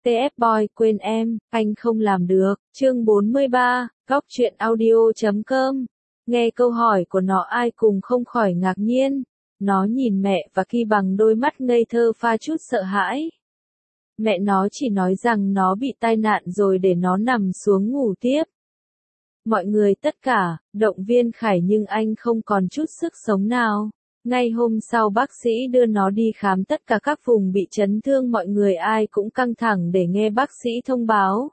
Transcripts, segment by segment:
TF Boy quên em, anh không làm được. Chương 43, Góc truyện audio.com. Nghe câu hỏi của nó ai cùng không khỏi ngạc nhiên. Nó nhìn mẹ và Ki bằng đôi mắt ngây thơ pha chút sợ hãi. Mẹ nó chỉ nói rằng nó bị tai nạn rồi để nó nằm xuống ngủ tiếp. Mọi người tất cả, động viên Khải nhưng anh không còn chút sức sống nào. Ngay hôm sau bác sĩ đưa nó đi khám tất cả các vùng bị chấn thương, mọi người ai cũng căng thẳng để nghe bác sĩ thông báo.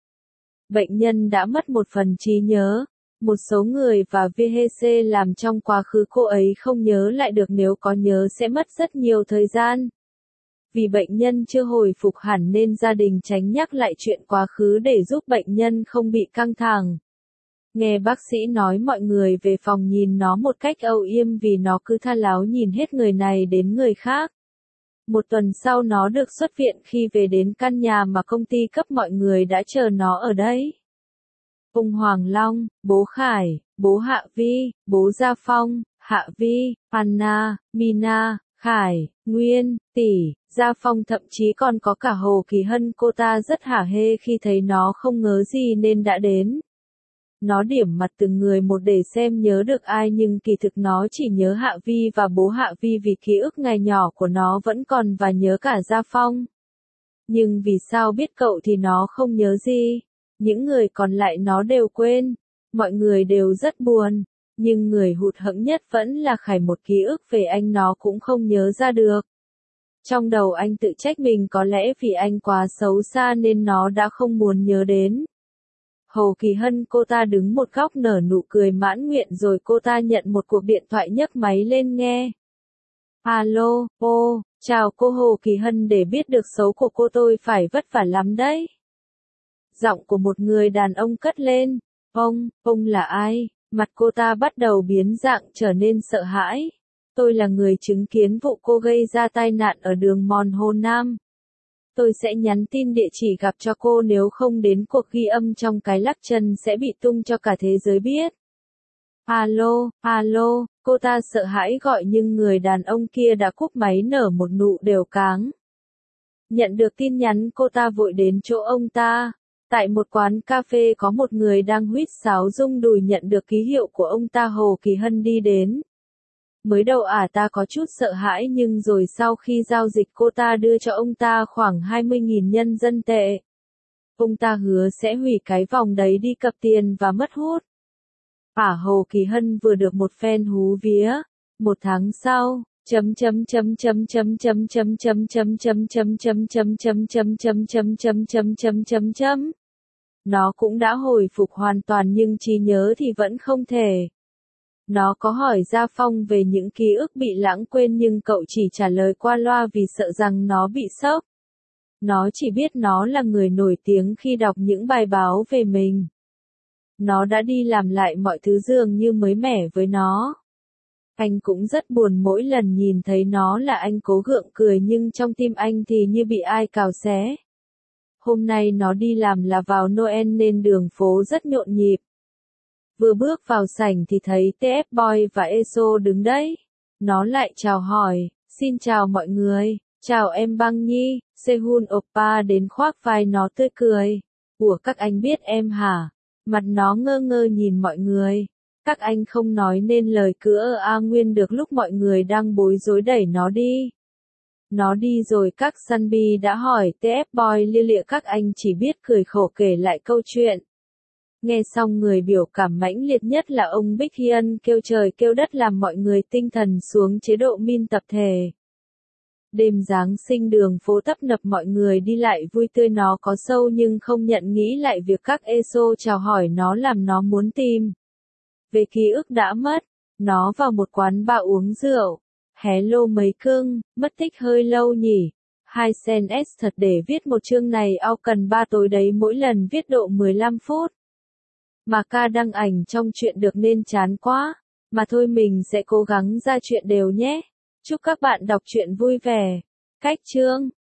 Bệnh nhân đã mất một phần trí nhớ. Một số người và VHC làm trong quá khứ cô ấy không nhớ lại được, nếu có nhớ sẽ mất rất nhiều thời gian. Vì bệnh nhân chưa hồi phục hẳn nên gia đình tránh nhắc lại chuyện quá khứ để giúp bệnh nhân không bị căng thẳng. Nghe bác sĩ nói mọi người về phòng nhìn nó một cách âu yếm vì nó cứ tha láo nhìn hết người này đến người khác. Một tuần sau nó được xuất viện, khi về đến căn nhà mà công ty cấp mọi người đã chờ nó ở đấy. Ông Hoàng Long, bố Khải, bố Hạ Vi, bố Gia Phong, Hạ Vi, Anna, Mina, Khải, Nguyên, Tỷ, Gia Phong, thậm chí còn có cả Hồ Kỳ Hân. Cô ta rất hả hê khi thấy nó không ngớ gì nên đã đến. Nó điểm mặt từng người một để xem nhớ được ai, nhưng kỳ thực nó chỉ nhớ Hạ Vi và bố Hạ Vi vì ký ức ngày nhỏ của nó vẫn còn, và nhớ cả Gia Phong. Nhưng vì sao biết cậu thì nó không nhớ gì. Những người còn lại nó đều quên. Mọi người đều rất buồn. Nhưng người hụt hẫng nhất vẫn là Khải, một ký ức về anh nó cũng không nhớ ra được. Trong đầu anh tự trách mình, có lẽ vì anh quá xấu xa nên nó đã không muốn nhớ đến. Hồ Kỳ Hân, cô ta đứng một góc nở nụ cười mãn nguyện rồi cô ta nhận một cuộc điện thoại, nhấc máy lên nghe. Alo, chào cô Hồ Kỳ Hân, để biết được xấu của cô tôi phải vất vả lắm đấy. Giọng của một người đàn ông cất lên. Ông là ai? Mặt cô ta bắt đầu biến dạng trở nên sợ hãi. Tôi là người chứng kiến vụ cô gây ra tai nạn ở đường Mòn Hồ Nam. Tôi sẽ nhắn tin địa chỉ gặp cho cô, nếu không đến cuộc ghi âm trong cái lắc chân sẽ bị tung cho cả thế giới biết. Alo, cô ta sợ hãi gọi nhưng người đàn ông kia đã cúp máy nở một nụ đều cáng. Nhận được tin nhắn, cô ta vội đến chỗ ông ta. Tại một quán cà phê có một người đang huýt sáo rung đùi, nhận được ký hiệu của ông ta, Hồ Kỳ Hân đi đến. Mới đầu ta có chút sợ hãi, nhưng rồi sau khi giao dịch cô ta đưa cho ông ta khoảng 20.000 nhân dân tệ. Ông ta hứa sẽ hủy cái vòng đấy đi cặp tiền và mất hút. Hồ Kỳ Hân vừa được một phen hú vía. Một tháng sau, nó cũng đã hồi phục hoàn toàn nhưng trí nhớ thì vẫn không thể. Nó có hỏi Gia Phong về những ký ức bị lãng quên nhưng cậu chỉ trả lời qua loa vì sợ rằng nó bị sốc. Nó chỉ biết nó là người nổi tiếng khi đọc những bài báo về mình. Nó đã đi làm lại mọi thứ dường như mới mẻ với nó. Anh cũng rất buồn mỗi lần nhìn thấy nó, là anh cố gượng cười nhưng trong tim anh thì như bị ai cào xé. Hôm nay nó đi làm là vào Noel nên đường phố rất nhộn nhịp. Vừa bước vào sảnh thì thấy TF Boy và ESO đứng đấy. Nó lại chào hỏi, xin chào mọi người, chào em Băng Nhi. Sehun Oppa đến khoác vai nó tươi cười. Ủa, các anh biết em hả? Mặt nó ngơ ngơ nhìn mọi người. Các anh không nói nên lời, cứ Nguyên được lúc mọi người đang bối rối đẩy nó đi. Nó đi rồi các Sunbi đã hỏi TF Boy lia lịa, các anh chỉ biết cười khổ kể lại câu chuyện. Nghe xong người biểu cảm mãnh liệt nhất là ông Bích Hyun kêu trời kêu đất làm mọi người tinh thần xuống chế độ min tập thể. Đêm Giáng sinh đường phố tấp nập, mọi người đi lại vui tươi, nó có sâu nhưng không nhận nghĩ lại việc các ESO chào hỏi nó làm nó muốn tìm về ký ức đã mất. Nó vào một quán bar uống rượu. Hello mấy cưng, mất tích hơi lâu nhỉ? 2 cent thật để viết một chương này cần 3 tối đấy, mỗi lần viết độ 15 phút. Mà ca đăng ảnh trong chuyện được nên chán quá. Mà thôi mình sẽ cố gắng ra chuyện đều nhé. Chúc các bạn đọc truyện vui vẻ. Cách chương